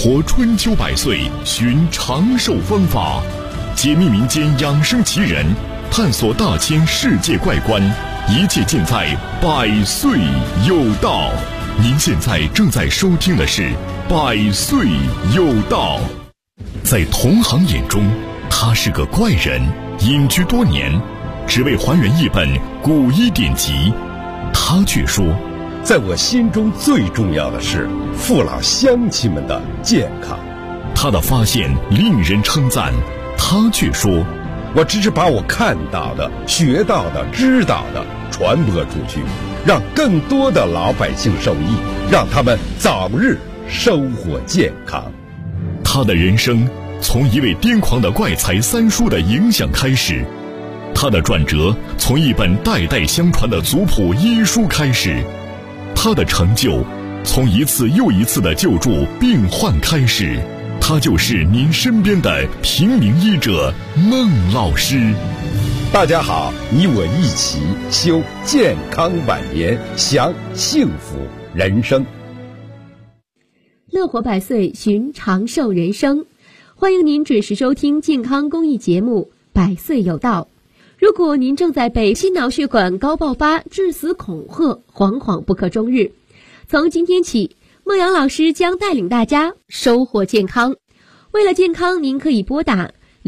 活春秋百岁，寻长寿方法，解密民间养生奇人，探索大千世界怪观，一切尽在百岁有道。您现在正在收听的是百岁有道。在同行眼中，他是个怪人，隐居多年，只为还原一本古医典籍。他却说， 在我心中最重要的是父老乡亲们的健康。 他的发现令人称赞，他却说， 我只是把我看到的、学到的、知道的传播出去，让更多的老百姓受益，让他们早日收获健康。 他的人生从一位癫狂的怪才三叔的影响开始，他的转折从一本代代相传的族谱医书开始，他的成就从一次又一次的救助病患开始。他就是您身边的平民医者孟老师。 大家好，你我一起修健康晚年，享幸福人生。 乐活百岁，寻长寿人生。欢迎您准时收听健康公益节目《百岁有道》。如果您正在被心脑血管高爆发致死恐吓，惶惶不可终日，从今天起，孟阳老师将带领大家收获健康。为了健康，您可以拨打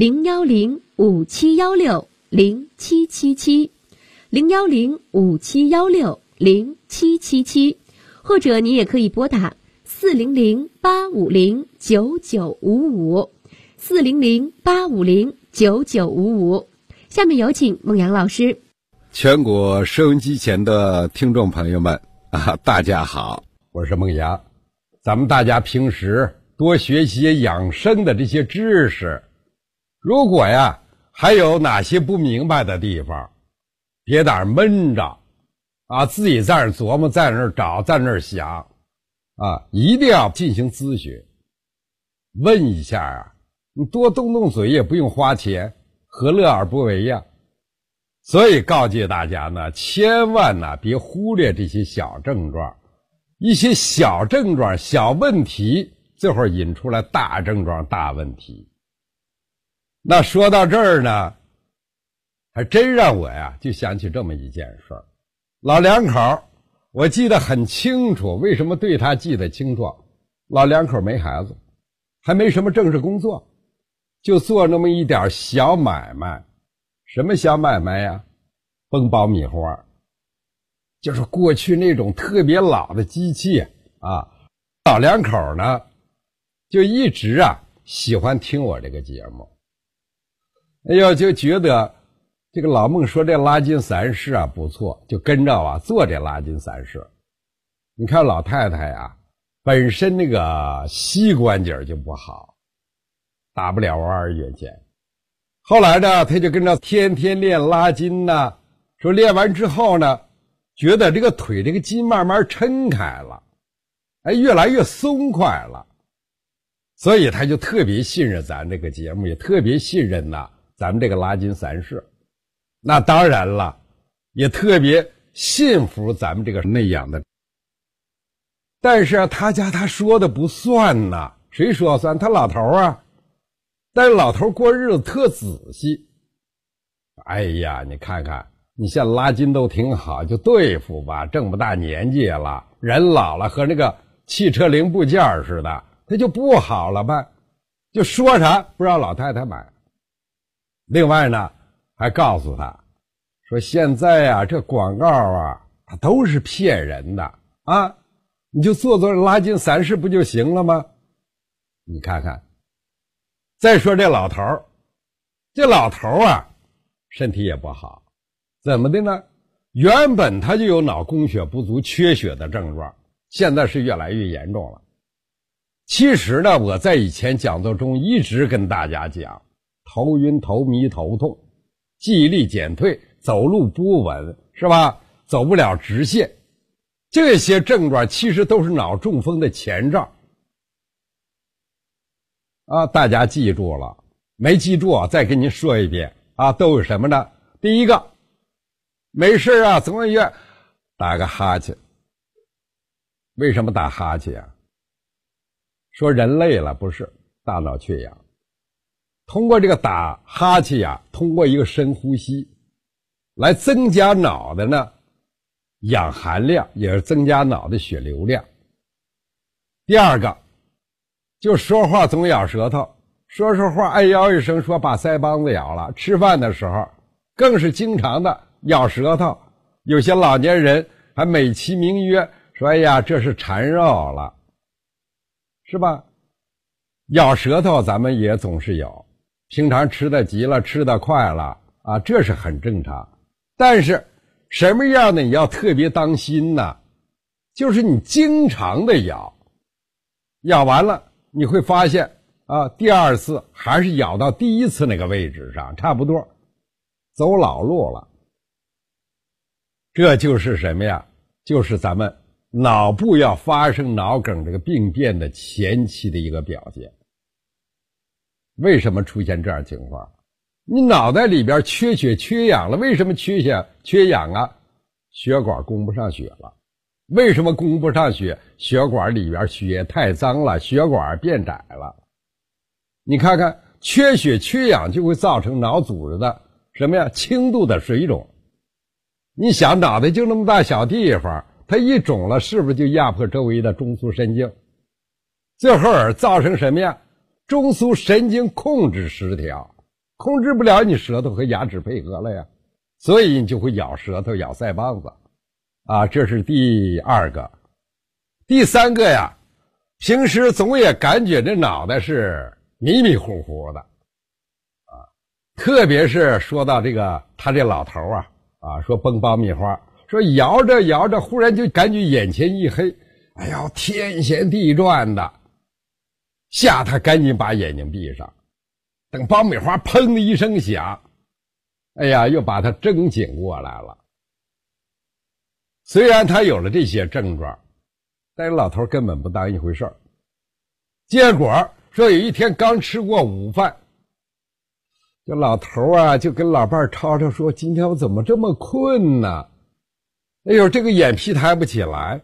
010-5716-0777 010-5716-0777，或者你也可以拨打400-850-9955 400-850-9955。下面有请孟阳老师。 全国收音机前的听众朋友们大家好，我是孟阳。咱们大家平时多学习养生的这些知识，如果还有哪些不明白的地方，别在那儿闷着自己在那儿琢磨，在那儿找，在那儿想一定要进行咨询，问一下你多动动嘴也不用花钱，何乐而不为呀？所以告诫大家呢，千万别忽略这些小症状，一些小症状、小问题，最后引出来大症状、大问题。那说到这儿呢，还真让我就想起这么一件事儿。老两口，我记得很清楚，为什么对他记得清楚？老两口没孩子，还没什么正式工作，就做那么一点小买卖。什么小买卖呀？崩爆米花，就是过去那种特别老的机器老两口呢就一直喜欢听我这个节目。就觉得这个老孟说这拉筋散式不错，就跟着做这拉筋散式。你看老太太本身那个膝关节就不好，打不了弯儿原先。后来呢，他就跟着天天练拉筋说练完之后呢，觉得这个腿这个筋慢慢抻开了，越来越松快了。所以他就特别信任咱这个节目，也特别信任咱们这个拉筋散式。那当然了，也特别信服咱们这个内养的。但是他说的不算谁说算？他老头但是老头过日子特仔细。你看看，你现在拉筋都挺好，就对付吧，这么大年纪了，人老了和那个汽车零部件似的，他就不好了吧？就说啥不让老太太买。另外呢，还告诉他说现在这广告它都是骗人的你就做拉筋散式不就行了吗？你看看。再说这老头身体也不好，怎么的呢？原本他就有脑供血不足、缺血的症状，现在是越来越严重了。其实呢，我在以前讲座中一直跟大家讲，头晕、头迷、头痛，记忆力减退，走路不稳，是吧？走不了直线，这些症状其实都是脑中风的前兆大家记住了没？记住再跟您说一遍都有什么呢？第一个，没事总医院打个哈欠。为什么打哈欠说人累了，不是，大脑缺氧。通过这个打哈欠呀，通过一个深呼吸来增加脑的呢氧含量，也是增加脑的血流量。第二个就说话总咬舌头，说话哎呦一声说把腮帮子咬了，吃饭的时候更是经常的咬舌头，有些老年人还美其名曰说哎呀这是馋肉了，是吧？咬舌头咱们也总是有，平常吃的急了吃的快了啊，这是很正常。但是什么样的你要特别当心呢？就是你经常的咬完了你会发现啊，第二次还是咬到第一次那个位置上，差不多走老路了。这就是什么呀？就是咱们脑部要发生脑梗这个病变的前期的一个表现。为什么出现这样情况？你脑袋里边缺血缺氧了，为什么缺血缺氧啊？血管供不上血了。为什么供不上血？血管里边血太脏了，血管变窄了。你看看，缺血缺氧就会造成脑组织的什么呀？轻度的水肿。你想脑袋就那么大小地方，它一肿了，是不是就压迫周围的中枢神经？最后造成什么呀？中枢神经控制失调，控制不了你舌头和牙齿配合了呀，所以你就会咬舌头咬腮帮子啊，这是第二个。第三个呀，平时总也感觉这脑袋是迷迷糊糊的啊，特别是说到这个他这老头啊说崩爆米花，说摇着摇着忽然就感觉眼前一黑，哎呀天旋地转的，吓他赶紧把眼睛闭上，等爆米花砰的一声响，哎呀又把他睁醒过来了。虽然他有了这些症状，但是老头根本不当一回事儿。结果说有一天刚吃过午饭，这老头就跟老伴吵吵说，今天我怎么这么困呢？哎呦这个眼皮抬不起来，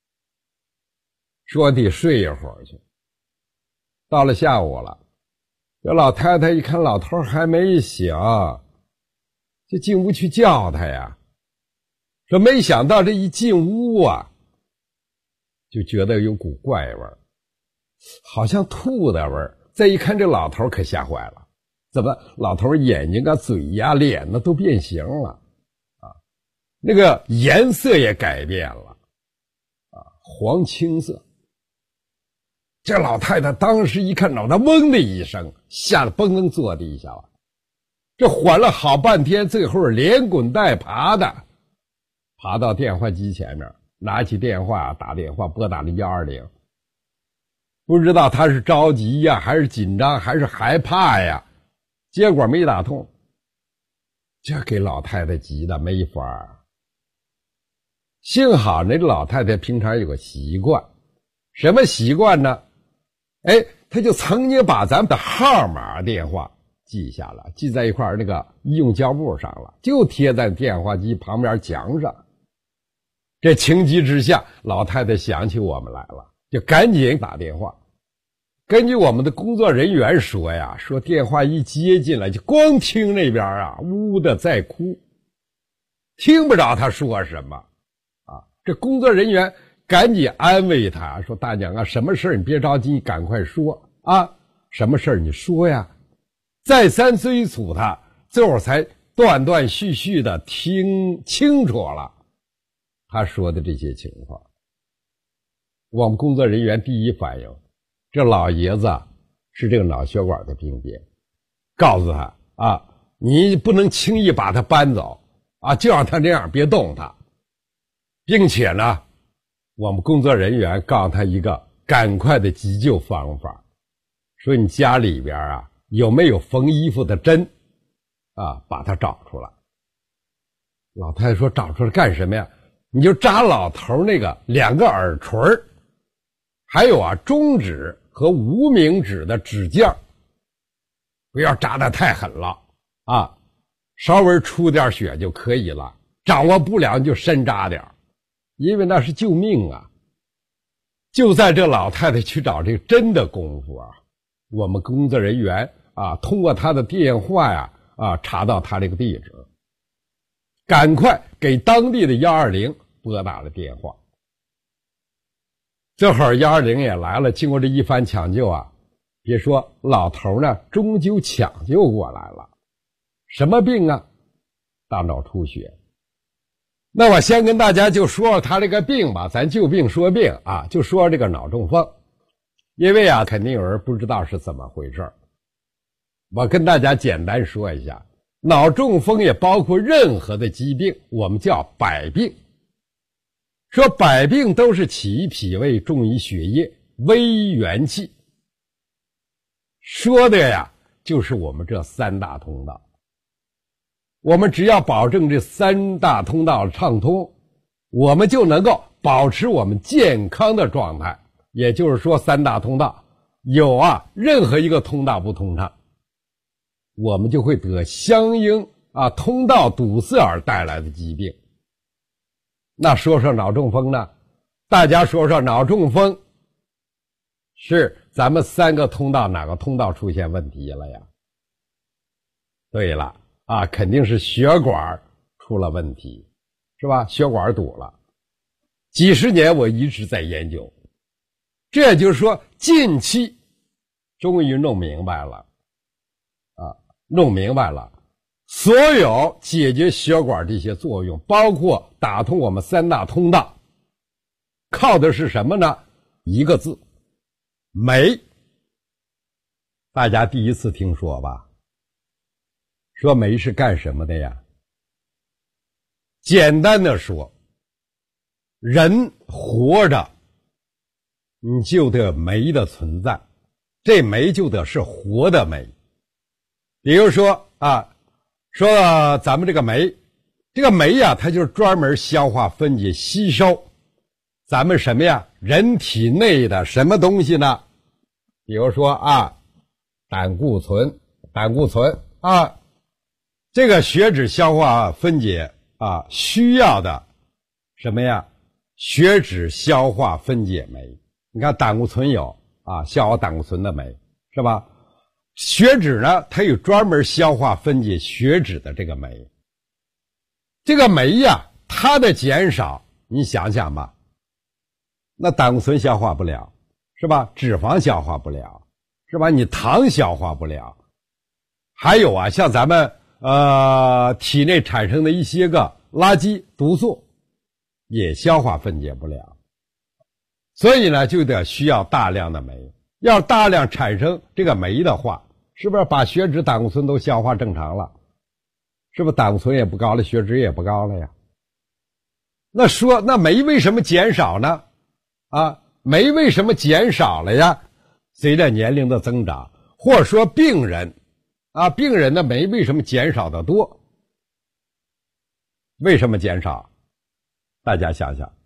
说得睡一会儿去。到了下午了，这老太太一看老头还没醒，就进屋去叫他呀，说没想到这一进屋就觉得有股怪味儿，好像吐的味儿。再一看这老头可吓坏了，怎么老头眼睛嘴呀脸呢都变形了那个颜色也改变了黄青色。这老太太当时一看脑袋嗡的一声，吓得蹦蹦坐地下了。这缓了好半天，最后连滚带爬的爬到电话机前面，拿起电话打电话拨打了120。不知道他是着急呀还是紧张还是害怕呀，结果没打通，这给老太太急的没法。幸好那老太太平常有个习惯，什么习惯呢？他就曾经把咱们的号码电话记下了，记在一块那个医用胶布上了，就贴在电话机旁边墙上。这情急之下，老太太想起我们来了，就赶紧打电话。根据我们的工作人员说呀，说电话一接进来，就光听那边呜的在哭，听不着他说什么这工作人员赶紧安慰他说，大娘什么事你别着急，你赶快说什么事你说呀。再三催促他，最后才断断续续的听清楚了他说的这些情况。我们工作人员第一反应，这老爷子是这个脑血管的病变，告诉他你不能轻易把他搬走就让他这样，别动他。并且呢，我们工作人员告诉他一个赶快的急救方法，说你家里边有没有缝衣服的针把它找出来。老太太说找出来干什么呀？你就扎老头那个2个耳垂，还有中指和无名指的指尖，不要扎得太狠了稍微出点血就可以了，掌握不了你就深扎点，因为那是救命就在这老太太去找这个针的功夫啊，我们工作人员啊，通过她的电话呀查到她这个地址，赶快给当地的120拨打了电话。这会儿120也来了，经过这一番抢救啊，别说老头呢，终究抢救过来了。什么病啊？大脑出血。那我先跟大家就说说他这个病吧，咱就病说病啊，就说这个脑中风。因为啊，肯定有人不知道是怎么回事，我跟大家简单说一下，脑中风也包括任何的疾病，我们叫百病。说百病都是起于脾胃，重于血液，微于元气。说的呀，就是我们这三大通道。我们只要保证这三大通道畅通，我们就能够保持我们健康的状态。也就是说，三大通道有任何一个通道不通畅，我们就会得相应通道堵塞而带来的疾病。那说说脑中风呢？大家说说脑中风是咱们三个通道哪个通道出现问题了呀？对了肯定是血管出了问题，是吧？血管堵了。几十年我一直在研究，这也就是说近期终于弄明白了所有解决血管这些作用，包括打通我们三大通道，靠的是什么呢？一个字，酶。大家第一次听说吧？说酶是干什么的呀？简单的说，人活着你就得酶的存在，这酶就得是活的酶。比如说说咱们这个酶，这个酶呀，它就是专门消化分解吸收咱们什么呀？人体内的什么东西呢？比如说胆固醇这个血脂消化分解需要的什么呀？血脂消化分解酶。你看胆固醇有消化胆固醇的酶，是吧？血脂呢，它有专门消化分解血脂的这个酶。这个酶呀，它的减少，你想想吧，那胆固醇消化不了，是吧？脂肪消化不了，是吧？你糖消化不了，还有像咱们体内产生的一些个垃圾毒素也消化分解不了，所以呢就得需要大量的酶。要大量产生这个酶的话，是不是把血脂胆固醇都消化正常了？是不是胆固醇也不高了，血脂也不高了呀？那酶为什么减少呢？酶为什么减少了呀？随着年龄的增长，或者说病人的酶为什么减少的多？为什么减少？大家想想，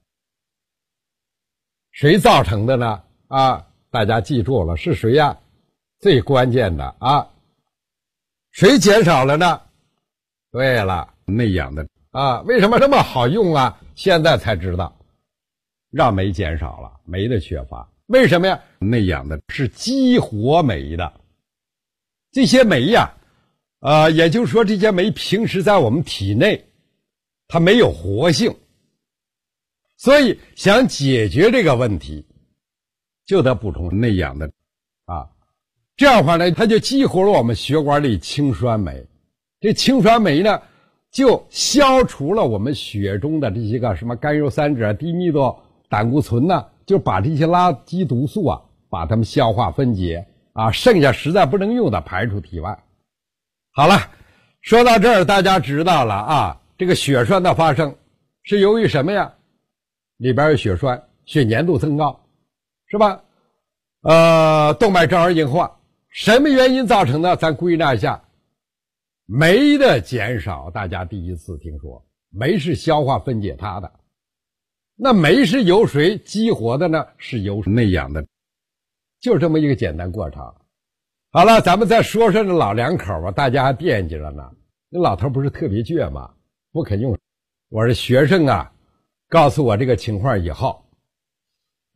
谁造成的呢？大家记住了，是谁呀？最关键的谁减少了呢？对了，内养的为什么这么好用现在才知道，让酶减少了，酶的缺乏。为什么呀？内养的是激活酶的，这些酶呀，也就是说这些酶平时在我们体内它没有活性，所以想解决这个问题，就得补充内养的这样的话呢，它就激活了我们血管里氢酸酶。这氢酸酶呢，就消除了我们血中的这些个什么甘油三酯、低密度胆固醇呢，就把这些垃圾毒素把它们消化分解剩下实在不能用的排出体外。好了，说到这儿，大家知道了这个血栓的发生是由于什么呀？里边有血栓，血粘度增高，是吧？动脉正儿硬化，什么原因造成的？咱归纳一下，酶的减少，大家第一次听说，酶是消化分解它的。那酶是由谁激活的呢？是由内养的，就这么一个简单过程。好了，咱们再说说这老两口大家还惦记着呢。那老头不是特别倔吗？不肯用。我是学生告诉我这个情况以后，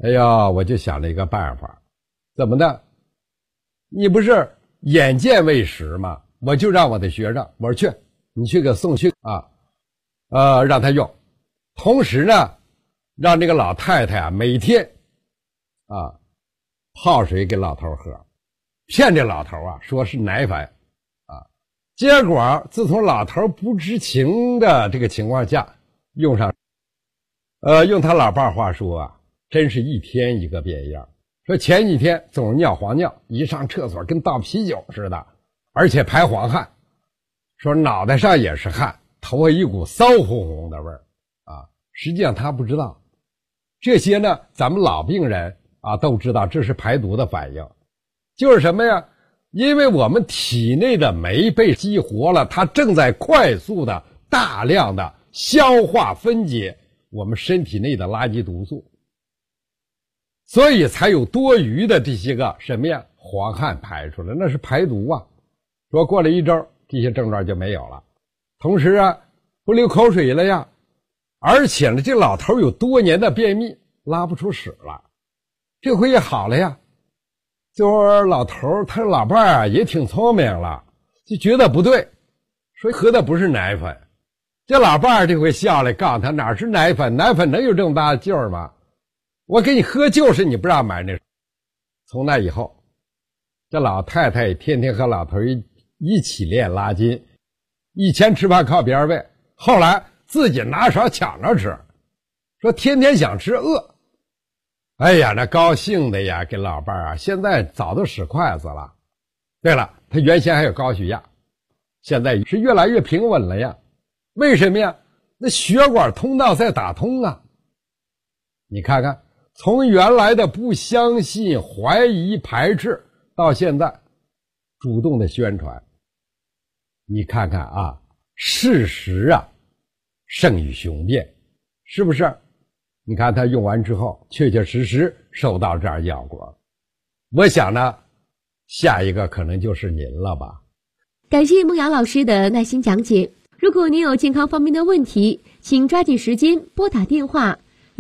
哎呀，我就想了一个办法，怎么的？你不是眼见为实吗？我就让我的学生，我说去，你去给送去啊，让他用。同时呢，让这个老太太啊，每天啊泡水给老头喝，骗这老头啊说是奶粉啊。结果自从老头不知情的这个情况下，用他老伴话说啊，真是一天一个变样。说前几天总是尿黄尿，一上厕所跟倒啤酒似的，而且排黄汗。说脑袋上也是汗，头发一股骚烘烘的味儿啊。实际上他不知道，这些呢，咱们老病人啊都知道，这是排毒的反应。就是什么呀？因为我们体内的酶被激活了，它正在快速的、大量的消化分解我们身体内的垃圾毒素，所以才有多余的这些个什么呀黄汗排出来，那是排毒啊。说过了一周，这些症状就没有了。同时啊，不流口水了呀，而且呢，这老头有多年的便秘，拉不出屎了，这回也好了呀。就是老头他老伴啊也挺聪明了，就觉得不对，说喝的不是奶粉。这老伴这回笑了，告诉他哪是奶粉，奶粉能有这么大的劲儿吗？我给你喝就是你不让买那。从那以后，这老太太天天和老头一起练拉筋，以前吃饭靠别人喂，后来自己拿勺抢着吃，说天天想吃饿。哎呀，那高兴的呀，给老伴啊，现在早都使筷子了。对了，他原先还有高血压，现在是越来越平稳了呀。为什么呀？那血管通道在打通啊。你看看，从原来的不相信、怀疑、排斥，到现在主动的宣传。你看看啊，事实啊胜于雄辩，是不是？你看他用完之后，确确实实收到这样效果。我想呢，下一个可能就是您了吧。 感谢孟瑶老师的耐心讲解。如果您有健康方面的问题，请抓紧时间拨打电话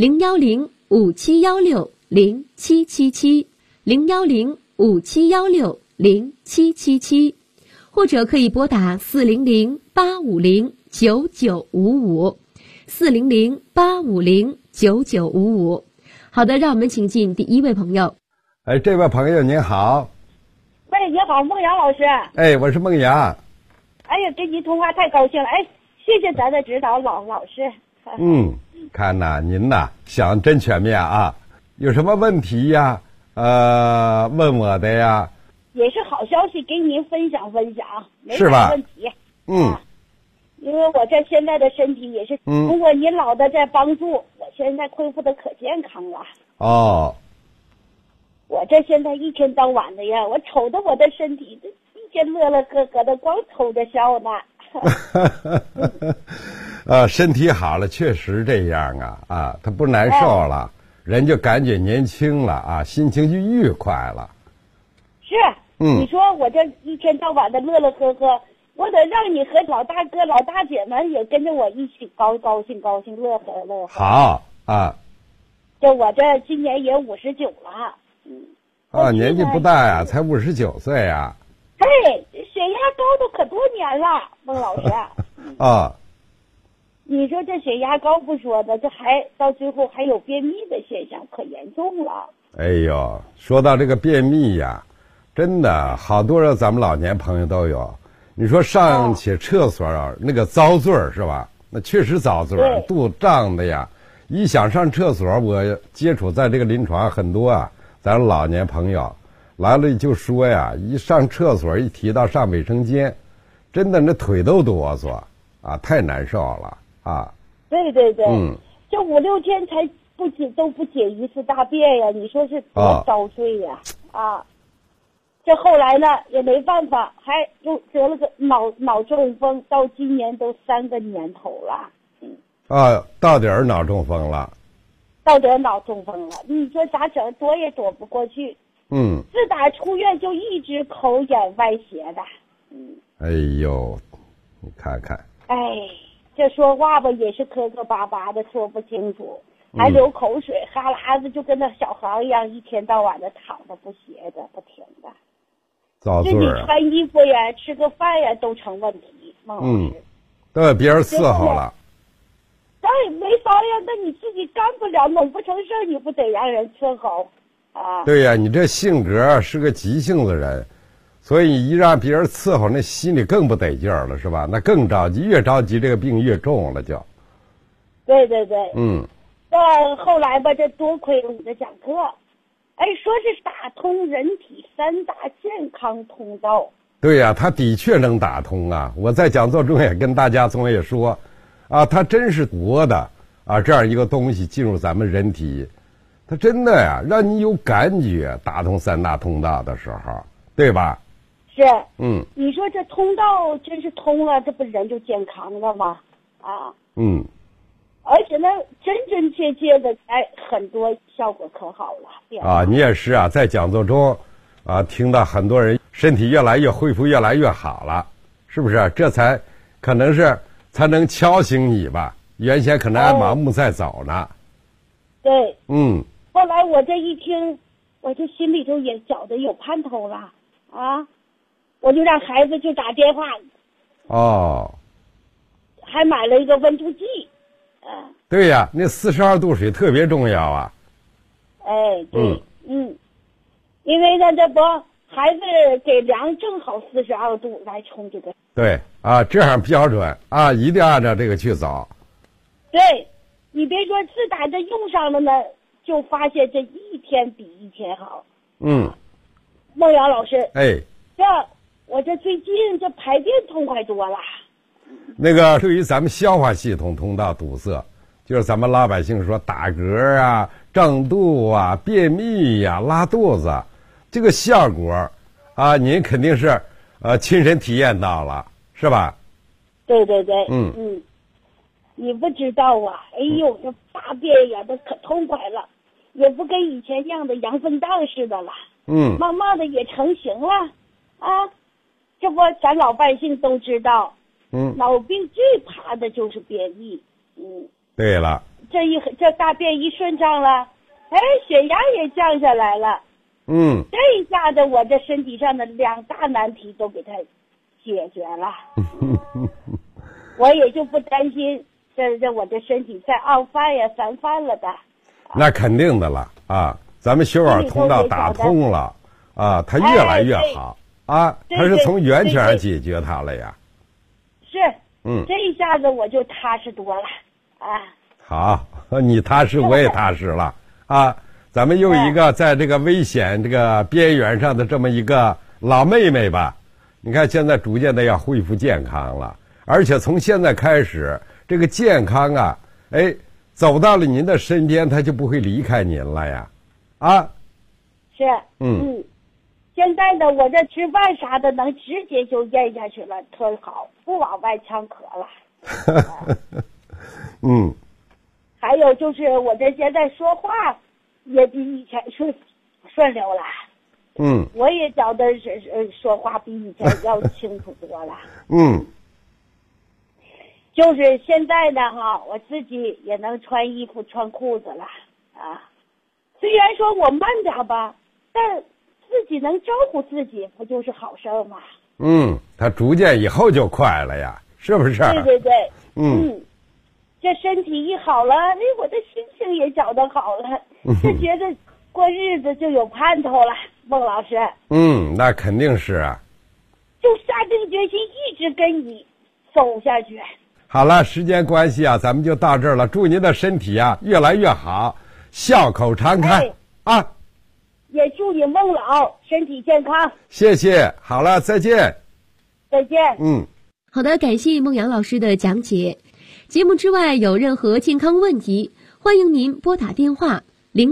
010-5716-0777 010-5716-0777，或者可以拨打400-850-9955 400-850-9955。好的，让我们请进第一位朋友。 哎，这位朋友您好。 喂，你好，孟阳老师。 哎，我是孟阳。 哎呀，跟你通话太高兴了，哎，谢谢咱的指导，老师。 看呐，您呐想真全面啊，有什么问题呀？问我的呀。 也是好消息，给您分享，没啥问题。因为我这现在的身体也是通过您老的在帮助，我现在恢复的可健康了。 哦。 我这现在一天到晚的呀，我瞅着我的身体，一天乐乐呵呵的，光瞅着笑呢。 身体好了，确实这样啊，他不难受了，人就感觉年轻了啊，心情就愉快了。 是，你说我这一天到晚的乐乐呵呵，我得让你和老大哥、老大姐们也跟着我一起高兴，乐呵乐呵。 好啊。 就我这今年也59了。 年纪不大呀，才59岁啊。 嘿，血压高都可多年了，孟老师。你说这血压高不说的，这还到最后还有便秘的现象，可严重了。 哎呦，说到这个便秘呀，真的好多人咱们老年朋友都有。你说上起厕所那个遭罪是吧？那确实遭罪，肚子胀的呀。一想上厕所，我接触在这个临床很多啊，咱老年朋友来了就说呀，一上厕所一提到上卫生间，真的那腿都哆嗦啊，太难受了啊。 对，这5-6天才都不解一次大便呀，你说是多遭罪呀这后来呢也没办法，还又得了个脑中风，到今年都3个年头了。 到底儿脑中风了。你说咋整？躲也躲不过去。自打出院就一直口眼外斜的。 哎呦，你看看。 哎，这说话吧也是磕磕巴巴的，说不清楚。 还流口水，哈喇子就跟那小孩一样，一天到晚的躺着不歇着不停的。 遭罪自己穿衣服呀、吃个饭呀都成问题，孟老师。 都被别人伺候了。 但也没法呀，那你自己干不了，弄不成事儿，你不得让人伺候啊？ 对呀，你这性格是个急性子人，所以一让别人伺候，那心里更不得劲儿了，是吧？那更着急，越着急这个病越重了就。 对对对。 但后来吧，这多亏你的讲课，哎，说是打通人体3大健康通道。 对呀，他的确能打通啊！我在讲座中也跟大家总也说，啊，他真是活的啊，这样一个东西进入咱们人体，他真的呀，让你有感觉，打通3大通道的时候，对吧？ 是。 你说这通道真是通了，这不人就健康了吗？啊。而且呢，真真切切的，哎，很多效果可好了。 啊，你也是啊，在讲座中，啊，听到很多人身体越来越恢复，越来越好了，是不是？这才可能是才能敲醒你吧？原先可能还盲目在走呢。 对。 后来我这一听，我这心里头也觉得有盼头了啊！我就让孩子就打电话。还买了一个温度计。 对呀，那42度水特别重要啊。 哎，对。因为呢，这不孩子给量正好42度来冲这个。 对啊，这样标准啊，一定按照这个去走。 对，你别说，自打这用上了呢，就发现这一天比一天好。孟阳老师。 哎。 我这最近这排便痛快多了。 那个对于咱们消化系统通道堵塞，就是咱们老百姓说打嗝啊、胀肚啊、便秘呀、拉肚子，这个效果啊，您肯定是亲身体验到了，是吧？ 对对对。你不知道啊，哎呦，这大便呀都可痛快了，也不跟以前样的羊粪蛋似的了。慢慢的也成型了啊。这不咱老百姓都知道。老病最怕的就是便秘。 对了。 这大便一顺畅了，哎，血压也降下来了。这一下子我这身体上的2大难题都给它解决了。我也就不担心这我这身体再2犯呀3犯了的。 那肯定的了啊，咱们血管通道打通了啊，它越来越好啊，它是从源泉上解决它了呀。 是。这一下子我就踏实多了啊。 好，你踏实我也踏实了啊。咱们又一个在这个危险这个边缘上的这么一个老妹妹吧，你看现在逐渐的要恢复健康了，而且从现在开始这个健康啊，哎，走到了您的身边，他就不会离开您了呀。啊。 是。现在呢，我这吃饭啥的能直接就咽下去了，特好，不往外呛咳了。还有就是我这现在说话也比以前顺溜了。我也觉得说话比以前要清楚多了。就是现在呢我自己也能穿衣服穿裤子了啊。虽然说我慢点吧，但自己能招呼自己，不就是好事吗？ 他逐渐以后就快了呀，是不是？ 对对对。这身体一好了，哎，我的心情也觉得好了，就觉得过日子就有盼头了。孟老师。 那肯定是啊。 就下定决心一直跟你走下去。 好了，时间关系啊，咱们就到这儿了。祝您的身体啊越来越好，笑口常开啊。 也祝你孟老身体健康。 谢谢，好了，再见。 再见。 好的，感谢孟阳老师的讲解。节目之外有任何健康问题，欢迎您拨打电话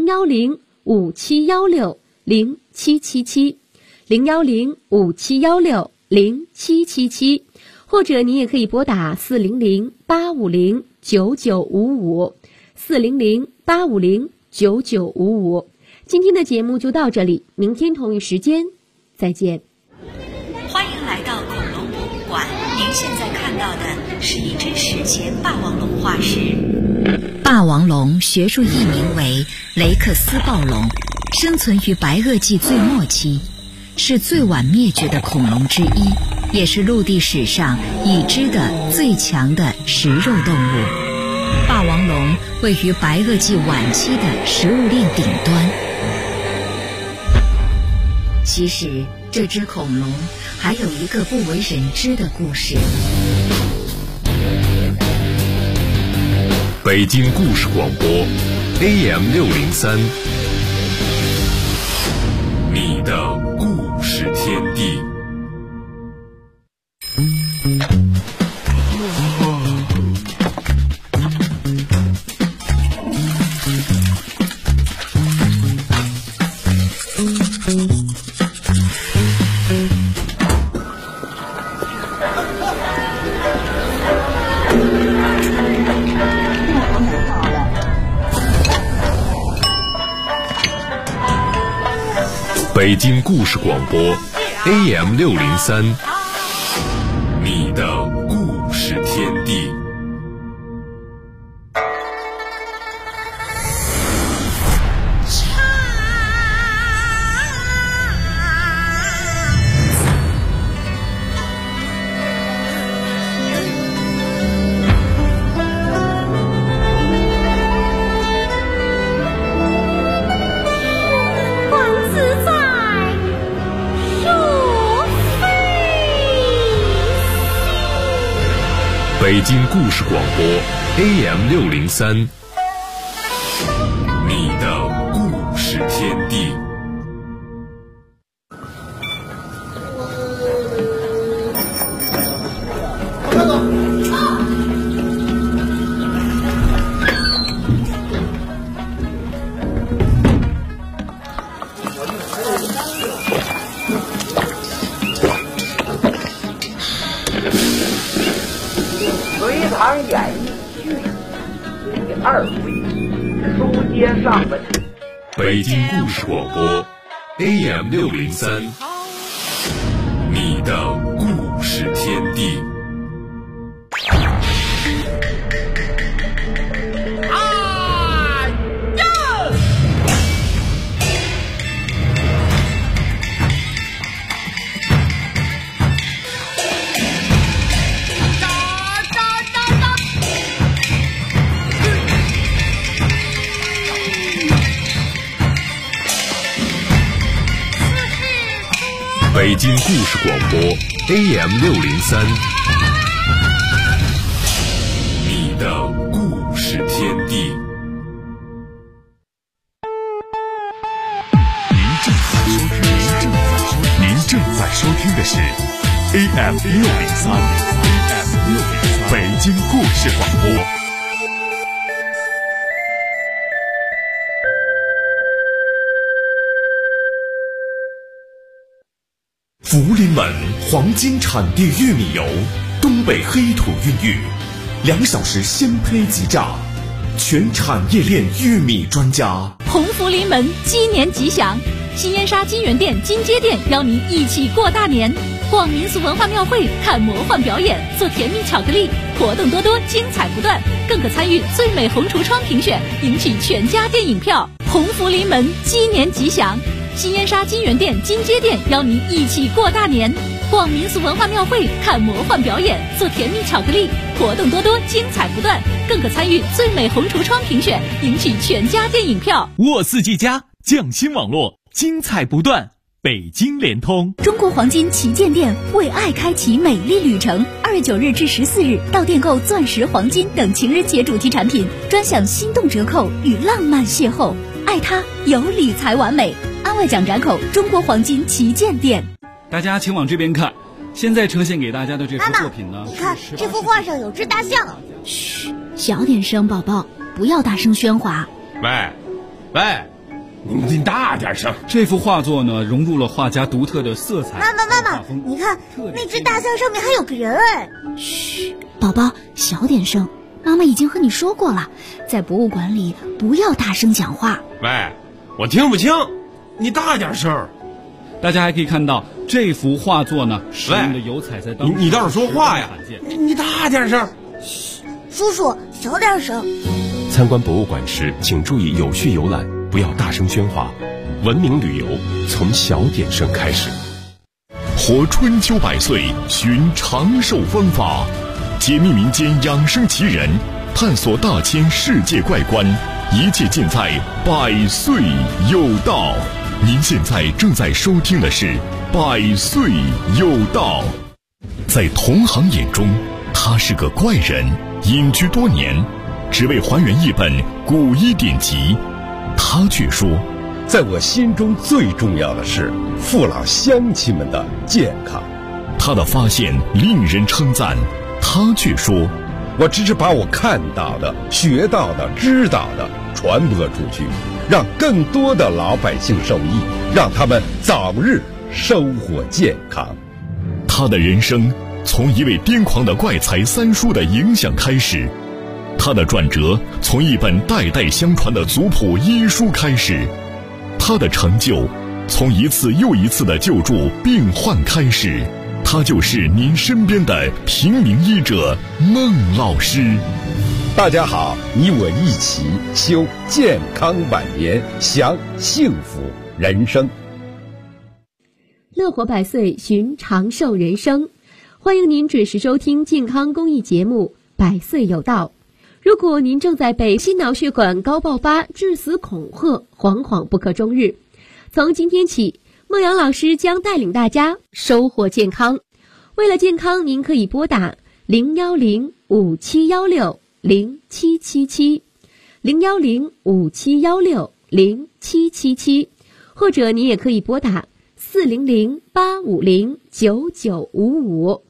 010-5716-0777，010-5716-0777，或者您也可以拨打400-850-9955，400-850-9955。今天的节目就到这里，明天同一时间再见。 欢迎来到恐龙博物馆，您现在看到的是一只史前霸王龙化石。霸王龙学术译名为雷克斯暴龙，生存于白垩纪最末期，是最晚灭绝的恐龙之一，也是陆地史上已知的最强的食肉动物。霸王龙位于白垩纪晚期的食物链顶端。其实这只恐龙还有一个不为人知的故事。 北京故事广播 AM603， 你的故事天地。北京故事广播 AM603， 你的故事天地。北京故事广播 AM603， 你的故事天地。 演艺剧第2回书接上文。 北京故事广播 AM603， 你的故事天地。北京故事广播 AM603， 你的故事天地。您正在收听的是 AM603， 北京故事广播。 福临门黄金产地玉米油，东北黑土孕育，2小时鲜胚即榨，全产业链玉米专家。 鸿福临门鸡年吉祥，新燕莎金源店、金街店邀您一起过大年，逛民俗文化庙会，看魔幻表演，做甜蜜巧克力，活动多多，精彩不断，更可参与最美红橱窗评选，赢取全家电影票。鸿福临门鸡年吉祥，新燕莎金源店、金街店邀您一起过大年，逛民俗文化庙会，看魔幻表演，做甜蜜巧克力，活动多多，精彩不断，更可参与最美红橱窗评选，赢取全家电影票。 沃四 G 加匠心网络，精彩不断。北京联通中国黄金旗舰店为爱开启美丽旅程，2月9日至14日到店购钻石、黄金等情人节主题产品，专享心动折扣与浪漫邂逅。爱它有理财完美，安外蒋闸口中国黄金旗舰店。 大家请往这边看，现在呈现给大家的这幅作品呢， 你看这幅画上有只大象。 嘘，小点声，宝宝，不要大声喧哗。 喂，你大点声。 这幅画作呢，融入了画家独特的色彩。 妈妈，你看那只大象上面还有个人哎。 嘘，宝宝，小点声。妈妈已经和你说过了，在博物馆里不要大声讲话。 喂，我听不清，你大点声。 大家还可以看到这幅画作呢，使用的油彩在当时你倒是说话呀！你大点声。 叔叔小点声。 参观博物馆时，请注意有序游览，不要大声喧哗。文明旅游从小点声开始。 活春秋百岁，寻长寿方法，解密民间养生奇人，探索大千世界怪观，一切尽在百岁有道。您现在正在收听的是百岁有道。在同行眼中，他是个怪人，隐居多年，只为还原一本古医典籍。他却说， 在我心中最重要的是父老乡亲们的健康。 他的发现令人称赞，他却说， 我只是把我看到的、学到的、知道的传播出去，让更多的老百姓受益，让他们早日收获健康。 他的人生从一位癫狂的怪才三叔的影响开始，他的转折从一本代代相传的族谱医书开始，他的成就从一次又一次的救助病患开始。他就是您身边的平民医者孟老师。 大家好，你我一起修健康晚年，享幸福人生。 乐活百岁，寻长寿人生。欢迎您准时收听健康公益节目《百岁有道》。如果您正在被心脑血管高爆发、致死恐吓，惶惶不可终日，从今天起，孟阳老师将带领大家收获健康。为了健康，您可以拨打010-5716-0777 010-5716-0777，或者您也可以拨打400-850-9955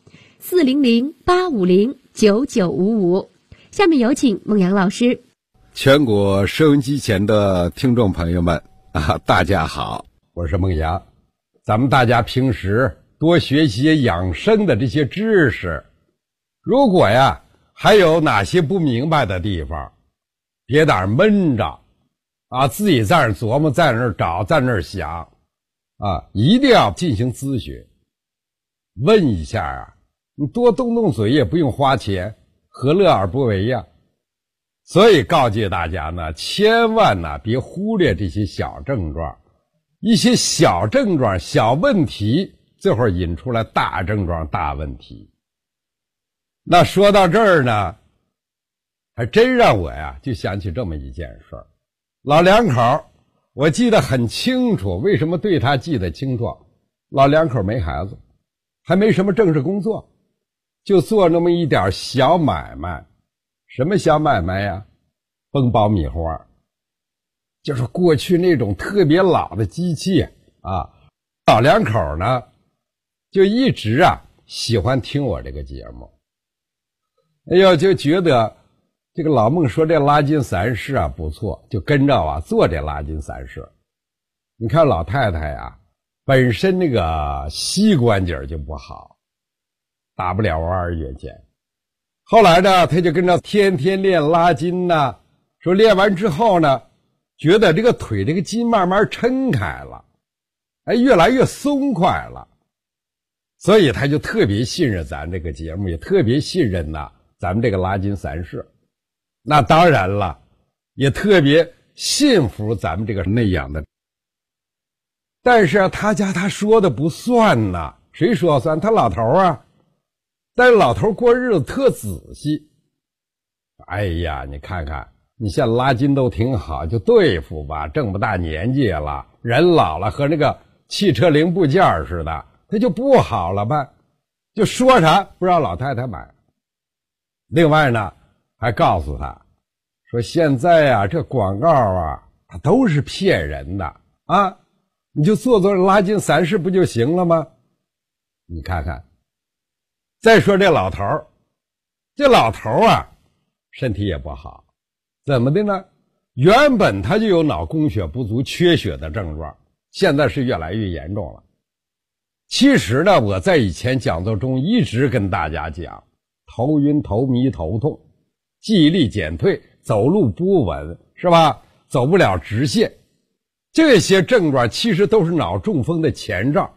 400-850-9955。下面有请孟阳老师。 全国收音机前的听众朋友们大家好，我是孟阳。咱们大家平时多学习养生的这些知识，如果还有哪些不明白的地方，别在那儿闷着自己在那儿琢磨，在那儿找，在那儿想一定要进行咨询，问一下你多动动嘴也不用花钱，何乐而不为呀？所以告诫大家呢，千万别忽略这些小症状，一些小症状、小问题，最后引出来大症状、大问题。那说到这儿呢，还真让我就想起这么一件事儿。老两口，我记得很清楚，为什么对他记得清楚？老两口没孩子，还没什么正式工作，就做那么一点小买卖。什么小买卖呀？崩爆米花，就是过去那种特别老的机器老两口呢就一直喜欢听我这个节目。哎呦，就觉得这个老孟说这拉筋散式不错，就跟着做这拉筋散式。你看老太太本身那个膝关节就不好，打不了弯月见。后来呢，他就跟着天天练拉筋说练完之后呢，觉得这个腿这个筋慢慢抻开了，越来越松快了。所以他就特别信任咱这个节目，也特别信任咱们这个拉筋散式。那当然了，也特别信服咱们这个内养的。但是他说的不算谁说算？他老头但是老头过日子特仔细。哎呀，你看看，你像拉筋都挺好，就对付吧，这么大年纪了，人老了和那个汽车零部件似的，他就不好了吧，就说啥不让老太太买。另外呢，还告诉他说现在这广告它都是骗人的你就做拉筋散式不就行了吗？你看看。再说这老头身体也不好，怎么的呢？原本他就有脑供血不足、缺血的症状，现在是越来越严重了。其实呢，我在以前讲座中一直跟大家讲，头晕、头迷、头痛，记忆力减退，走路不稳，是吧？走不了直线。 这些症状其实都是脑中风的前兆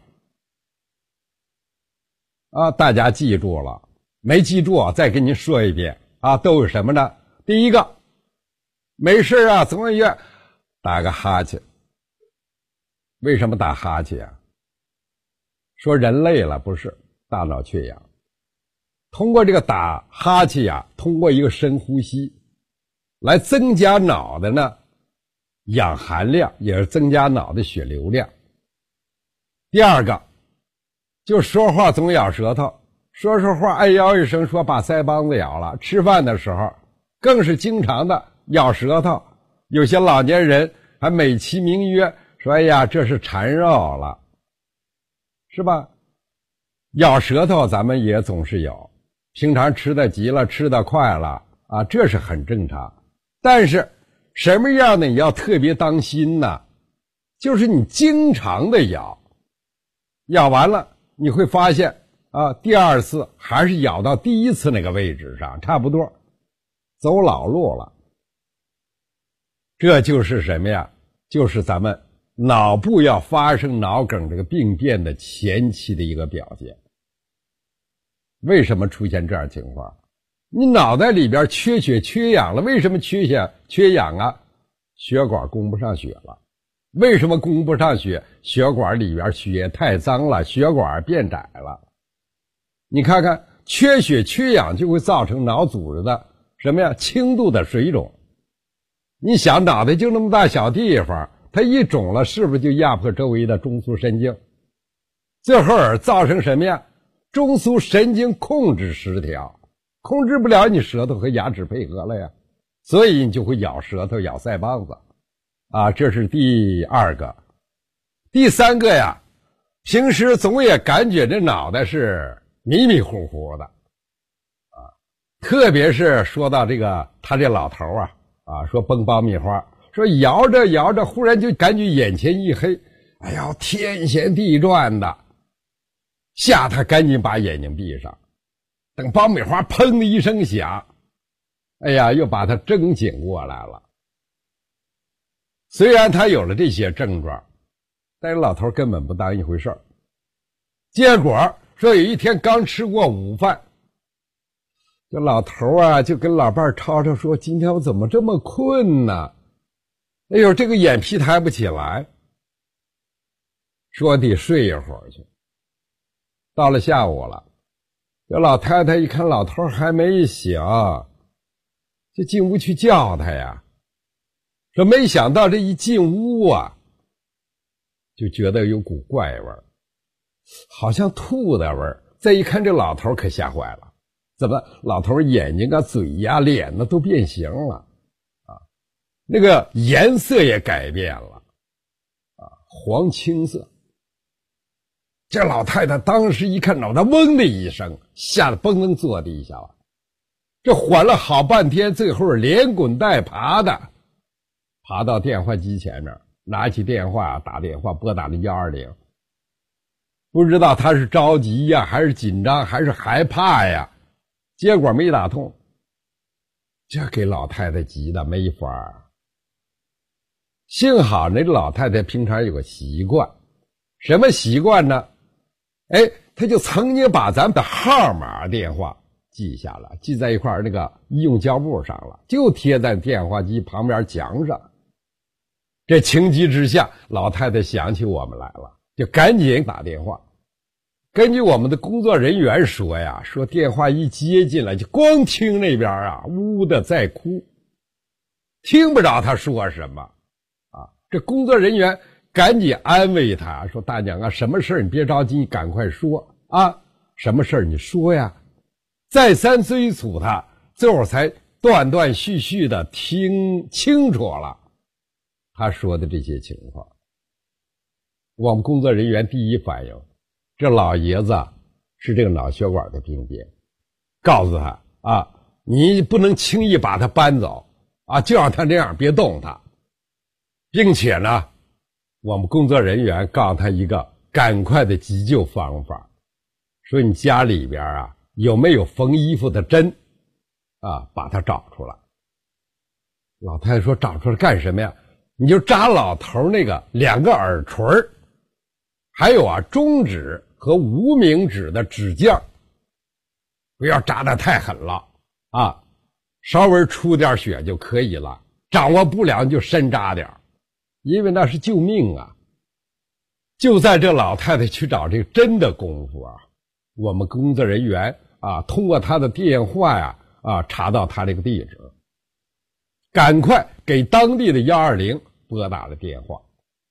啊，大家记住了，没记住再给您说一遍啊，都有什么呢？第一个，没事啊，总医院打个哈欠。为什么打哈欠啊？说人累了，不是，大脑缺氧。通过这个打哈欠啊，通过一个深呼吸来增加脑的呢氧含量，也是增加脑的血流量。第二个，就说话总咬舌头，说话哎呦一声，说把腮帮子咬了。吃饭的时候更是经常的咬舌头，有些老年人还美其名曰说哎呀这是馋肉了，是吧？咬舌头咱们也总是有，平常吃的急了，吃的快了啊，这是很正常。但是什么样的你要特别当心呢？就是你经常的咬完了你会发现啊，第二次还是咬到第一次那个位置上，差不多走老路了。这就是什么呀？就是咱们脑部要发生脑梗这个病变的前期的一个表现。为什么出现这样情况？你脑袋里边缺血缺氧了，为什么缺氧啊？血管供不上血了。为什么供不上血？血管里边血太脏了，血管变窄了。你看看，缺血缺氧就会造成脑组织的什么呀？轻度的水肿。你想，脑袋就那么大小地方，它一肿了，是不是就压迫周围的中枢神经？最后造成什么呀？中枢神经控制失调，控制不了，你舌头和牙齿配合了呀，所以你就会咬舌头，咬腮帮子啊，这是第二个。第三个呀，平时总也感觉这脑袋是迷迷糊糊的啊，特别是说到这个他这老头啊说崩爆米花，说摇着摇着忽然就感觉眼前一黑，哎呀天旋地转的，吓他赶紧把眼睛闭上，等爆米花砰的一声响，哎呀又把他睁醒过来了。虽然他有了这些症状，但是老头根本不当一回事儿。结果说有一天刚吃过午饭，这老头就跟老伴吵吵说，今天我怎么这么困呢？哎呦，这个眼皮抬不起来，说得睡一会儿去。到了下午了，这老太太一看老头还没醒，就进屋去叫他呀。说没想到这一进屋就觉得有股怪味儿，好像吐的味儿。再一看这老头可吓坏了，怎么老头眼睛嘴脸都变形了啊，那个颜色也改变了啊，黄青色。这老太太当时一看，脑袋嗡的一声，吓得蹦蹦坐地下了。这缓了好半天，最后连滚带爬的爬到电话机前面，拿起电话打电话，拨打了120。不知道他是着急呀，还是紧张，还是害怕呀，结果没打通，这给老太太急的没法。幸好那老太太平常有个习惯，什么习惯呢？她就曾经把咱们的号码电话记下了，记在一块那个医用胶布上了，就贴在电话机旁边墙上。这情急之下，老太太想起我们来了，就赶紧打电话。根据我们的工作人员说呀，说电话一接进来，就光听那边呜的在哭，听不着他说什么啊。这工作人员赶紧安慰他说，大娘什么事你别着急，你赶快说啊，什么事你说呀。再三催促他，最后才断断续续的听清楚了他说的这些情况。我们工作人员第一反应，这老爷子是这个脑血管的病变，告诉他你不能轻易把他搬走就让他这样，别动他。并且呢，我们工作人员告诉他一个赶快的急救方法，说你家里边有没有缝衣服的针把它找出来。老太太说找出来干什么呀？ 你就扎老头那个2个耳垂，还有中指和无名指的指尖，不要扎得太狠了稍微出点血就可以了，掌握不良就深扎点，因为那是救命啊。就在这老太太去找这个针的功夫我们工作人员通过她的电话查到她这个地址，赶快给当地的120拨打了电话。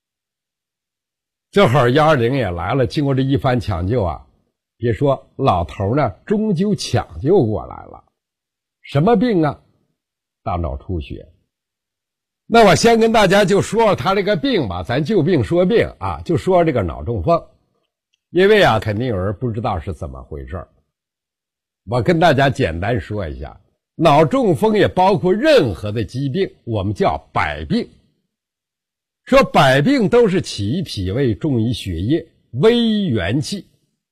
这会儿120也来了，经过这一番抢救别说老头呢终究抢救过来了。什么病大脑出血。那我先跟大家就说他这个病吧，咱就病说病就说这个脑中风。因为肯定有人不知道是怎么回事，我跟大家简单说一下，脑中风也包括任何的疾病，我们叫百病。说百病都是起于脾胃，重于血液，微于元气。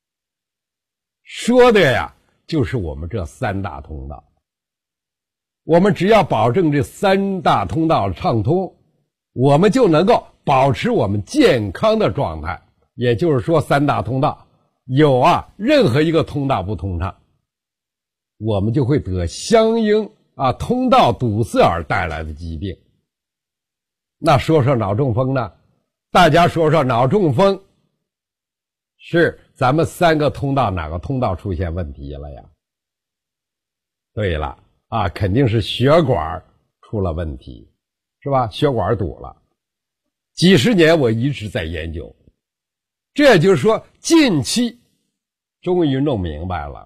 说的就是我们这3大通道。我们只要保证这3大通道畅通，我们就能够保持我们健康的状态。也就是说3大通道有任何一个通道不通畅，我们就会得相应通道堵塞而带来的疾病。那说说脑中风呢，大家说说脑中风是咱们3个通道哪个通道出现问题了呀？对了肯定是血管出了问题，是吧？血管堵了。几十年我一直在研究，这也就是说近期终于弄明白了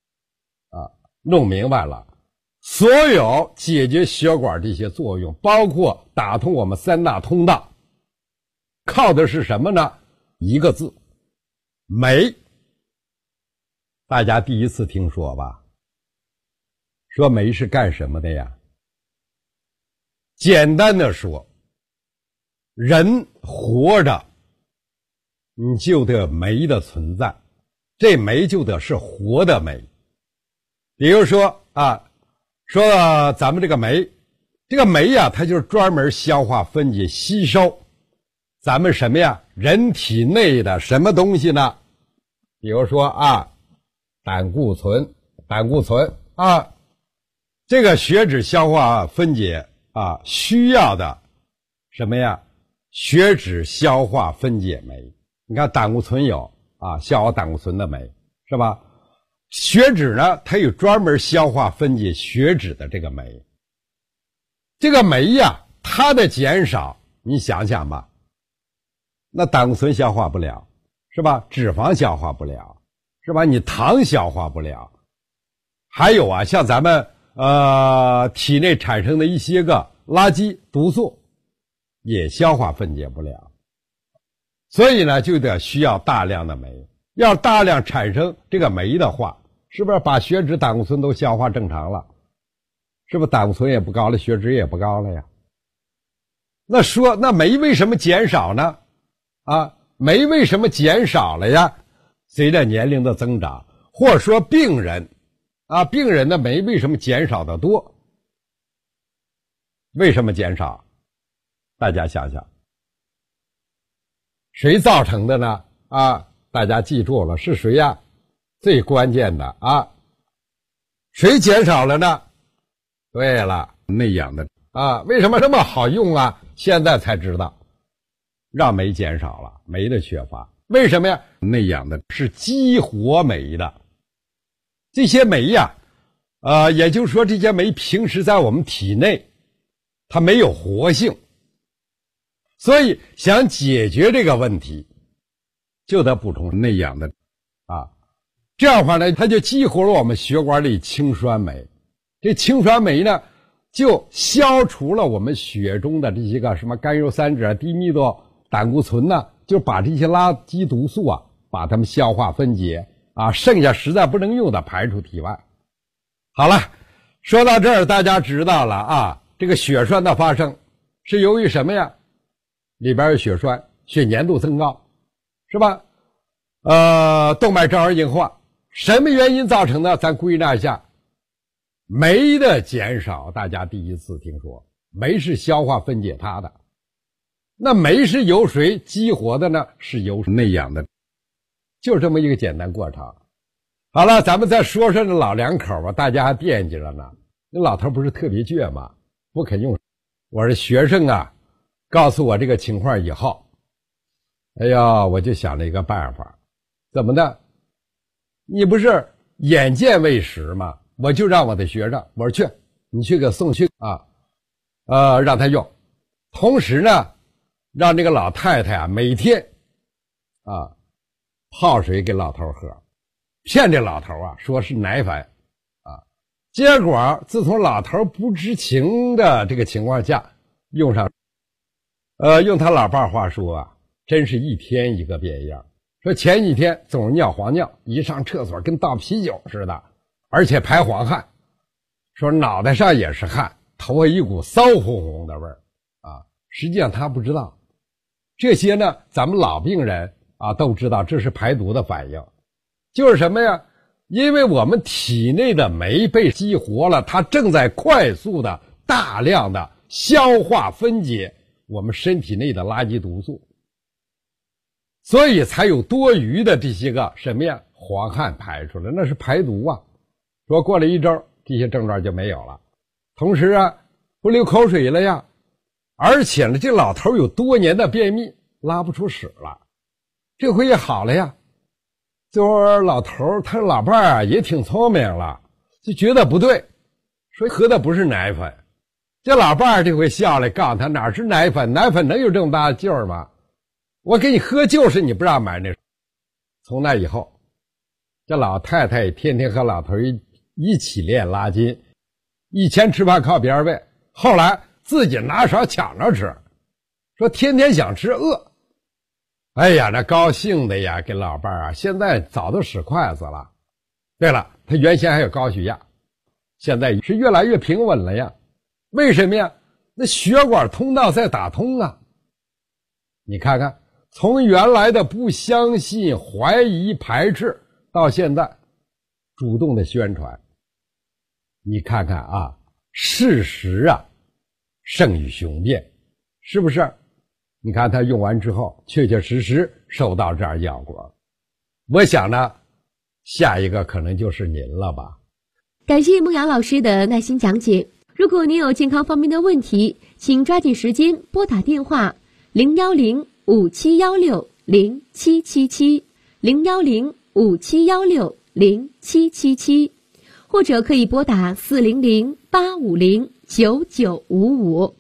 所有解决血管这些作用，包括打通我们3大通道，靠的是什么呢？一个字，酶。大家第一次听说吧？说酶是干什么的呀？简单的说，人活着你就得酶的存在，这酶就得是活的酶。比如说说咱们这个酶，它就是专门消化分解吸收咱们什么呀？人体内的什么东西呢？比如说胆固醇这个血脂消化分解需要的什么呀？血脂消化分解酶。你看胆固醇有消化胆固醇的酶，是吧？血脂呢，它有专门消化分解血脂的这个酶。这个酶它的减少，你想想吧，那胆固醇消化不了，是吧？脂肪消化不了，是吧？你糖消化不了，还有像咱们体内产生的一些个垃圾毒素也消化分解不了，所以呢就得需要大量的酶。要大量产生这个酶的话，是不是把血脂胆固醇都消化正常了？是不是胆固醇也不高了，血脂也不高了呀？那说那酶为什么减少呢？酶为什么减少了呀？随着年龄的增长，或者说病人的酶为什么减少的多？为什么减少？大家想想，谁造成的呢？大家记住了，是谁呀？最关键的谁减少了呢？对了，内养的为什么这么好用现在才知道，让酶减少了，酶的缺乏。为什么呀？内养的是激活酶的，这些酶也就是说这些酶平时在我们体内它没有活性，所以想解决这个问题就得补充内养的这样的话呢，它就激活了我们血管里氢酸酶。这氢酸酶呢就消除了我们血中的这些个什么甘油三酯低密度胆固醇呢，就把这些垃圾毒素把它们消化分解剩下实在不能用的排出体外。好了，说到这儿大家知道了这个血栓的发生是由于什么呀？里边有血栓，血粘度增高，是吧？动脉粥样硬化，什么原因造成的？咱归纳一下，酶的减少，大家第一次听说，酶是消化分解它的， 那煤是由谁激活的呢？是由内养的，就这么一个简单过程。好了，咱们再说说这老两口吧，大家还惦记着呢。那老头不是特别倔吗？不肯用。我是学生啊，告诉我这个情况以后，哎呀，我就想了一个办法。怎么的？你不是眼见为实吗？我就让我的学生，我说去，你去给送去啊，让他用。同时呢，让这个老太太啊，每天啊泡水给老头喝，骗这老头啊说是奶粉啊。结果自从老头不知情的这个情况下，用上用他老伴话说啊，真是一天一个变样。说前几天总是尿黄尿，一上厕所跟倒啤酒似的，而且排黄汗，说脑袋上也是汗，头发一股骚烘烘的味儿啊。实际上他不知道，这些呢咱们老病人啊都知道，这是排毒的反应。就是什么呀？因为我们体内的酶被激活了，它正在快速的大量的消化分解我们身体内的垃圾毒素，所以才有多余的这些个什么呀黄汗排出来，那是排毒啊。说过了一周，这些症状就没有了。同时啊，不流口水了呀，而且呢，这老头有多年的便秘，拉不出屎了，这回也好了呀。就是老头他老伴啊也挺聪明了，就觉得不对，说喝的不是奶粉。这老伴这回笑了，告诉他哪是奶粉，奶粉能有这么大的劲儿吗？我给你喝就是你不让买那。从那以后，这老太太天天和老头一起练拉筋，以前吃饭靠别人喂，后来自己拿勺抢着吃，说天天想吃饿。哎呀，那高兴的呀，给老伴啊，现在早都使筷子了。对了，他原先还有高血压，现在是越来越平稳了呀。为什么呀？那血管通道在打通啊。你看看，从原来的不相信、怀疑、排斥，到现在主动的宣传。你看看啊，事实啊胜于雄辩，是不是？你看他用完之后，确确实实收到这样效果。我想呢，下一个可能就是您了吧。 感谢孟瑶老师的耐心讲解。如果您有健康方面的问题，请抓紧时间拨打电话010-5716-0777 010-5716-0777，或者可以拨打400-850-9955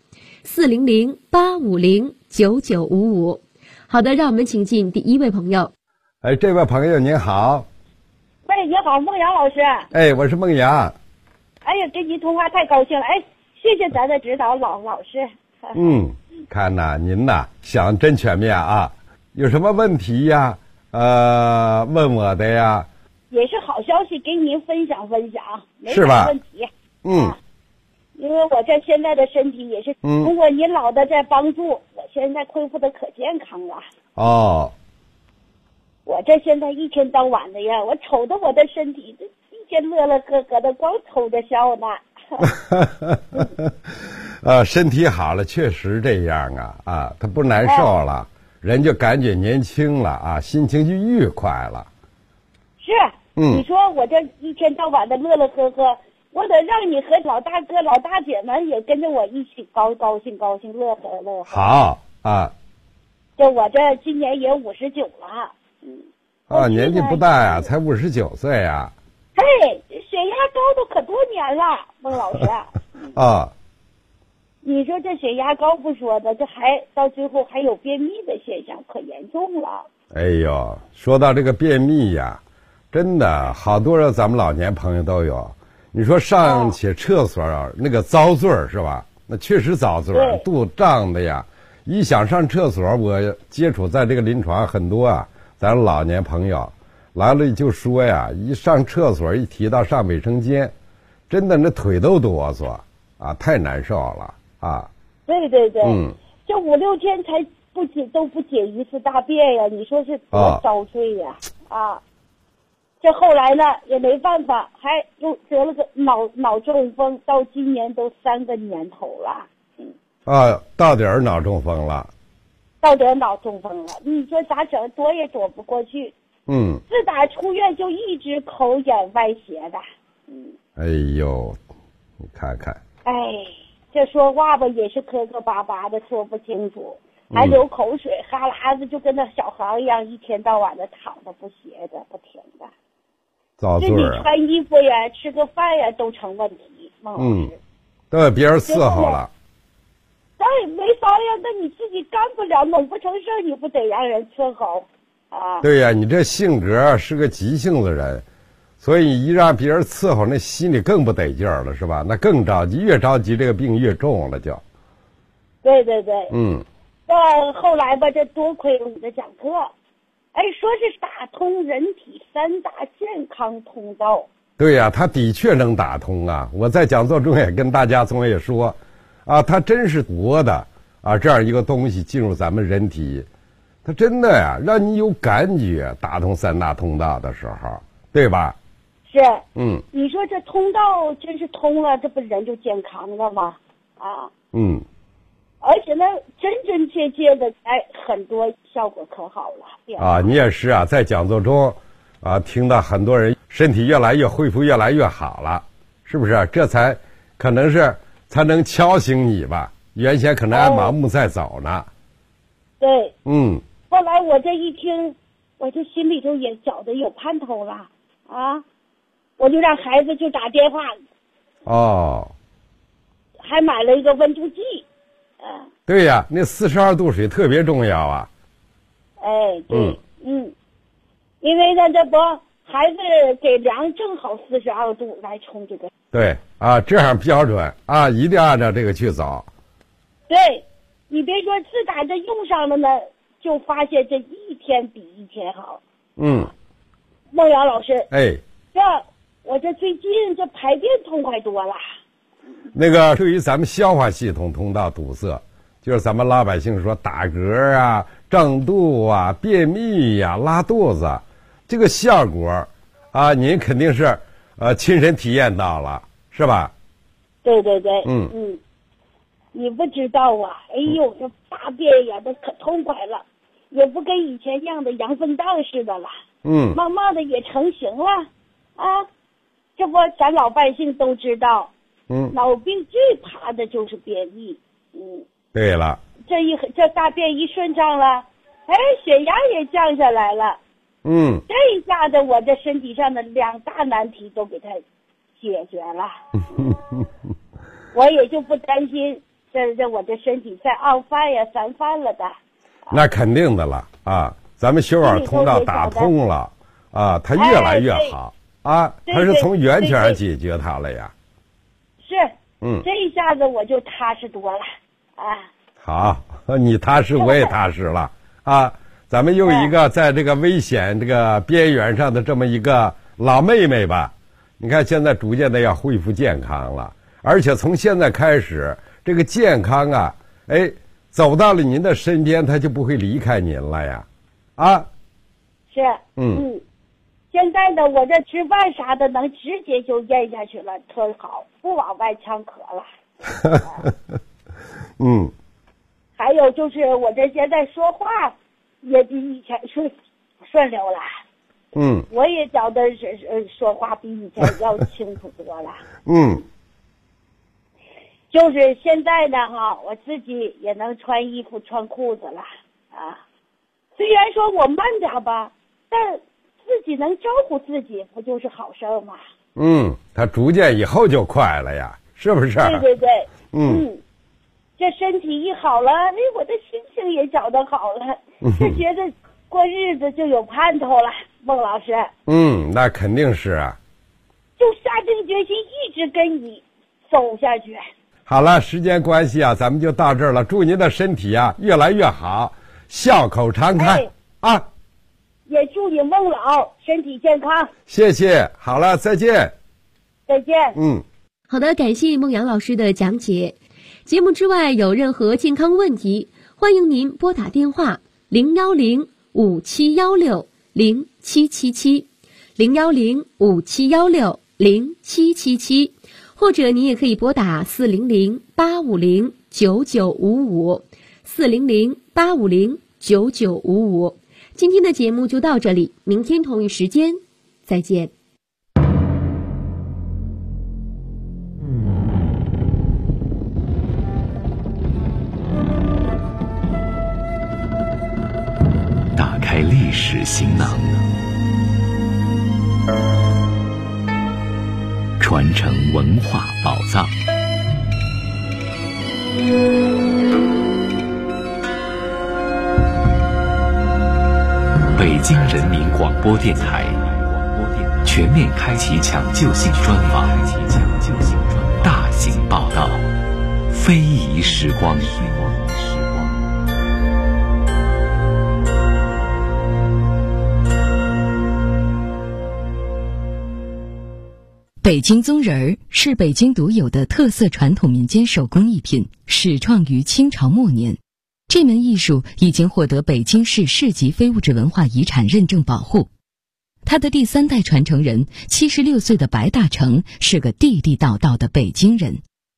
400-850-9955。好的，让我们请进第一位朋友。 哎，这位朋友您好。 喂，你好，孟阳老师。 哎，我是孟阳。 哎呀，跟您通话太高兴了，哎，谢谢咱的指导老师。 看呐，您呐想真全面啊，有什么问题呀？问我的呀。 也是好消息，给您分享分享，没啥问题。因为我这现在的身体也是通过您老的在帮助，我现在恢复的可健康了。 哦。 我这现在一天到晚的呀，我瞅着我的身体，这一天乐乐呵呵的，光瞅着笑呢。 身体好了，确实这样啊，他不难受了，人就感觉年轻了啊，心情就愉快了。 是，你说我这一天到晚的乐乐呵呵，我得让你和老大哥、老大姐们也跟着我一起高兴，乐呵乐呵。 好啊。 就我这今年也59了。 年纪不大呀，才59岁呀。 嘿，血压高都可多年了，孟老师。你说这血压高不说的，这还到最后还有便秘的现象，可严重了。 哎呦，说到这个便秘呀，真的好多人咱们老年朋友都有。你说上起厕所那个遭罪是吧？那确实遭罪，肚子胀的呀。一想上厕所，我接触在这个临床很多啊，咱老年朋友来了就说呀，一上厕所一提到上卫生间，真的那腿都哆嗦啊，太难受了啊。 对，这5、6天才都不解一次大便呀，你说是多遭罪呀啊！这后来呢也没办法，还又得了个脑中风，到今年都3个年头了。 到底儿脑中风了。 到得脑中风了，你说咋整？躲也躲不过去。自打出院就一直口眼歪斜的。 哎呦，你看看。 哎，这说话吧也是磕磕巴巴的，说不清楚，还流口水，哈喇子就跟那小孩一样，一天到晚的躺着不歇着，不停的。 遭罪你穿衣服呀，吃个饭呀，都成问题。 都被别人伺候了。 那没法呀，那你自己干不了，弄不成事儿，你不得让人伺候啊？ 对呀，你这性格是个急性子人，所以一让别人伺候，那心里更不得劲儿了，是吧？那更着急，越着急这个病越重了就。 对。但后来吧，这多亏了你的讲课，哎，说是打通人体3大健康通道。 对呀，他的确能打通啊！我在讲座中也跟大家总也说，啊，他真是活的啊，这样一个东西进入咱们人体，他真的呀，让你有感觉，打通3大通道的时候，对吧？ 是。你说这通道真是通了，这不人就健康了吗？啊。而且呢，真真切切的，哎，很多效果可好了。 啊，你也是啊，在讲座中。啊，听到很多人身体越来越恢复，越来越好了，是不是？这才可能是才能敲醒你吧？原先可能还盲目在走呢。 对。后来我这一听，我这心里头也觉得有盼头了啊！我就让孩子就打电话。还买了一个温度计。 对呀，那42度水特别重要啊。 哎，对。因为呢，这不孩子给量正好42度来冲这个。 对啊，这样标准啊，一定按照这个去走。 对，你别说，自打这用上了呢，就发现这一天比一天好。孟阳老师。 哎。 我这最近这排便痛快多了。 那个对于咱们消化系统通道堵塞，就是咱们老百姓说打嗝啊、胀肚啊、便秘呀、拉肚子。这个效果啊，您肯定是亲身体验到了，是吧？ 对。你不知道啊，哎呦，这大便呀，这可痛快了，也不跟以前样的羊粪蛋似的了。慢慢的也成型了啊。这不咱老百姓都知道，脑病最怕的就是便秘。 对了， 这大便一顺畅了，哎，血压也降下来了。这一下子我这身体上的2大难题都给他解决了。我也就不担心这我这身体再2犯呀3犯了的。 那肯定的了啊，咱们血管通道打通了啊，它越来越好啊，它是从源泉上解决它了呀。 是。这一下子我就踏实多了啊。 好，你踏实我也踏实了啊。咱们又一个在这个危险这个边缘上的这么一个老妹妹吧，你看现在逐渐的要恢复健康了，而且从现在开始，这个健康啊，哎，走到了您的身边，他就不会离开您了呀，啊。 是。现在呢，我这吃饭啥的能直接就咽下去了，特好，不往外呛咳了。还有就是我这现在说话。也比以前顺溜了。我也觉得是说话比以前要清楚多了。就是现在呢哈，我自己也能穿衣服穿裤子了啊。虽然说我慢点吧，但自己能招呼自己，不就是好事吗？ 他逐渐以后就快了呀，是不是？ 对。这身体一好了，哎，我的心情也觉得好了，就觉得过日子就有盼头了。孟老师。 那肯定是啊。 就下定决心一直跟你走下去。 好了，时间关系啊，咱们就到这儿了。祝您的身体啊越来越好，笑口常开啊！ 也祝你孟老身体健康。 谢谢，好了，再见。 再见。 好的，感谢孟阳老师的讲解。节目之外有任何健康问题，欢迎您拨打电话010-5716-0777 010-5716-0777，或者你也可以拨打400-850-9955 8509955。今天的节目就到这里，明天同一时间再见。 打开历史行囊，传承文化宝藏。北京人民广播电台全面开启抢救性专访，大型报道，非遗时光。 北京宗人儿是北京独有的特色传统民间手工艺品，始创于清朝末年。这门艺术已经获得北京市市级非物质文化遗产认证保护。他的第3代传承人76岁的白大成是个地地道道的北京人。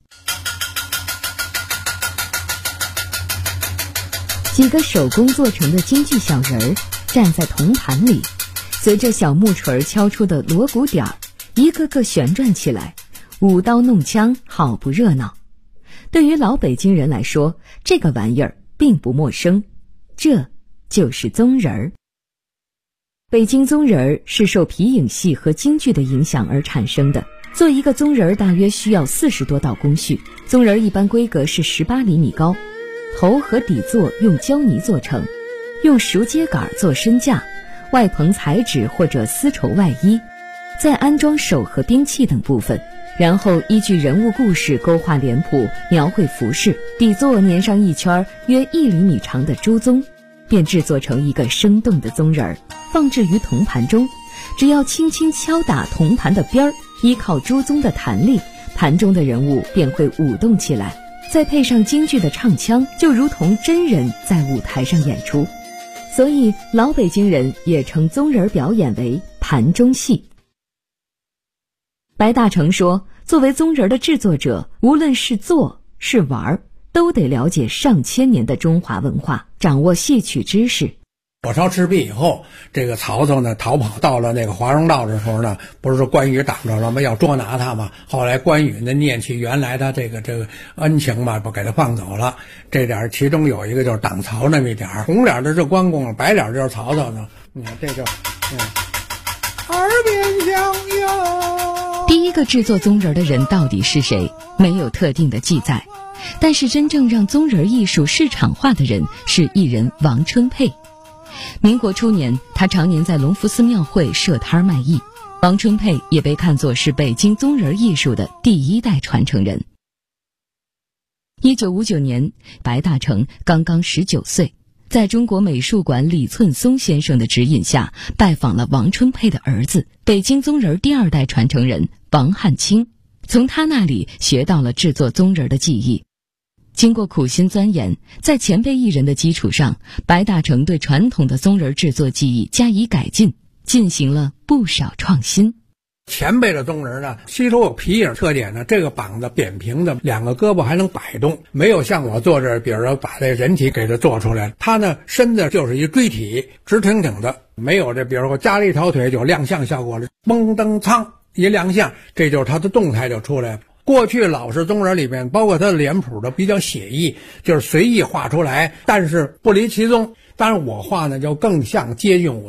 几个手工做成的京剧小人儿站在铜盘里，随着小木锤敲出的锣鼓点儿，一个个旋转起来，舞刀弄枪，好不热闹。对于老北京人来说，这个玩意儿并不陌生，这就是宗人儿。北京宗人儿是受皮影戏和京剧的影响而产生的。做一个宗人儿大约需要40多道工序，宗人儿一般规格是18厘米高，头和底座用胶泥做成，用熟秸秆做身架，外棚彩纸或者丝绸外衣，再安装手和兵器等部分，然后依据人物故事勾画脸谱，描绘服饰，底座粘上一圈约1厘米长的猪鬃，便制作成一个生动的宗人儿，放置于铜盘中。只要轻轻敲打铜盘的边儿，依靠猪鬃的弹力，盘中的人物便会舞动起来，再配上京剧的唱腔，就如同真人在舞台上演出。所以老北京人也称宗人表演为盘中戏。白大成说，作为宗人的制作者，无论是做是玩，都得了解上千年的中华文化，掌握戏曲知识。 火烧赤壁以后，这个曹操呢逃跑到了那个华容道的时候呢，不是说关羽挡着了吗？要捉拿他嘛。后来关羽呢念起原来他这个恩情嘛，不给他放走了。这点其中有一个就是挡曹那么一点，红脸的是关公，白脸就是曹操呢。你看这就耳边响哟。 第一个制作宗人的人到底是谁？没有特定的记载。但是真正让宗人艺术市场化的人是艺人王春佩。民国初年，他常年在隆福寺庙会设摊卖艺。王春佩也被看作是北京宗人艺术的第1代传承人。1959年，白大成刚刚19岁，在中国美术馆李寸松先生的指引下，拜访了王春佩的儿子，北京宗人第2代传承人王汉卿，从他那里学到了制作宗人的技艺。经过苦心钻研，在前辈艺人的基础上，白大成对传统的宗人制作技艺加以改进，进行了不少创新。 前辈的宗人呢，吸收有皮影特点呢，这个膀子扁平的，2个胳膊还能摆动，没有像我做这，比如说把这人体给它做出来，他呢身子就是一锥体，直挺挺的，没有这比如说加了一条腿就亮相效果了，嘣噔苍一亮相，这就是他的动态就出来了。过去老式宗人里面，包括他的脸谱的比较写意，就是随意画出来，但是不离其宗。当然我画呢就更像接近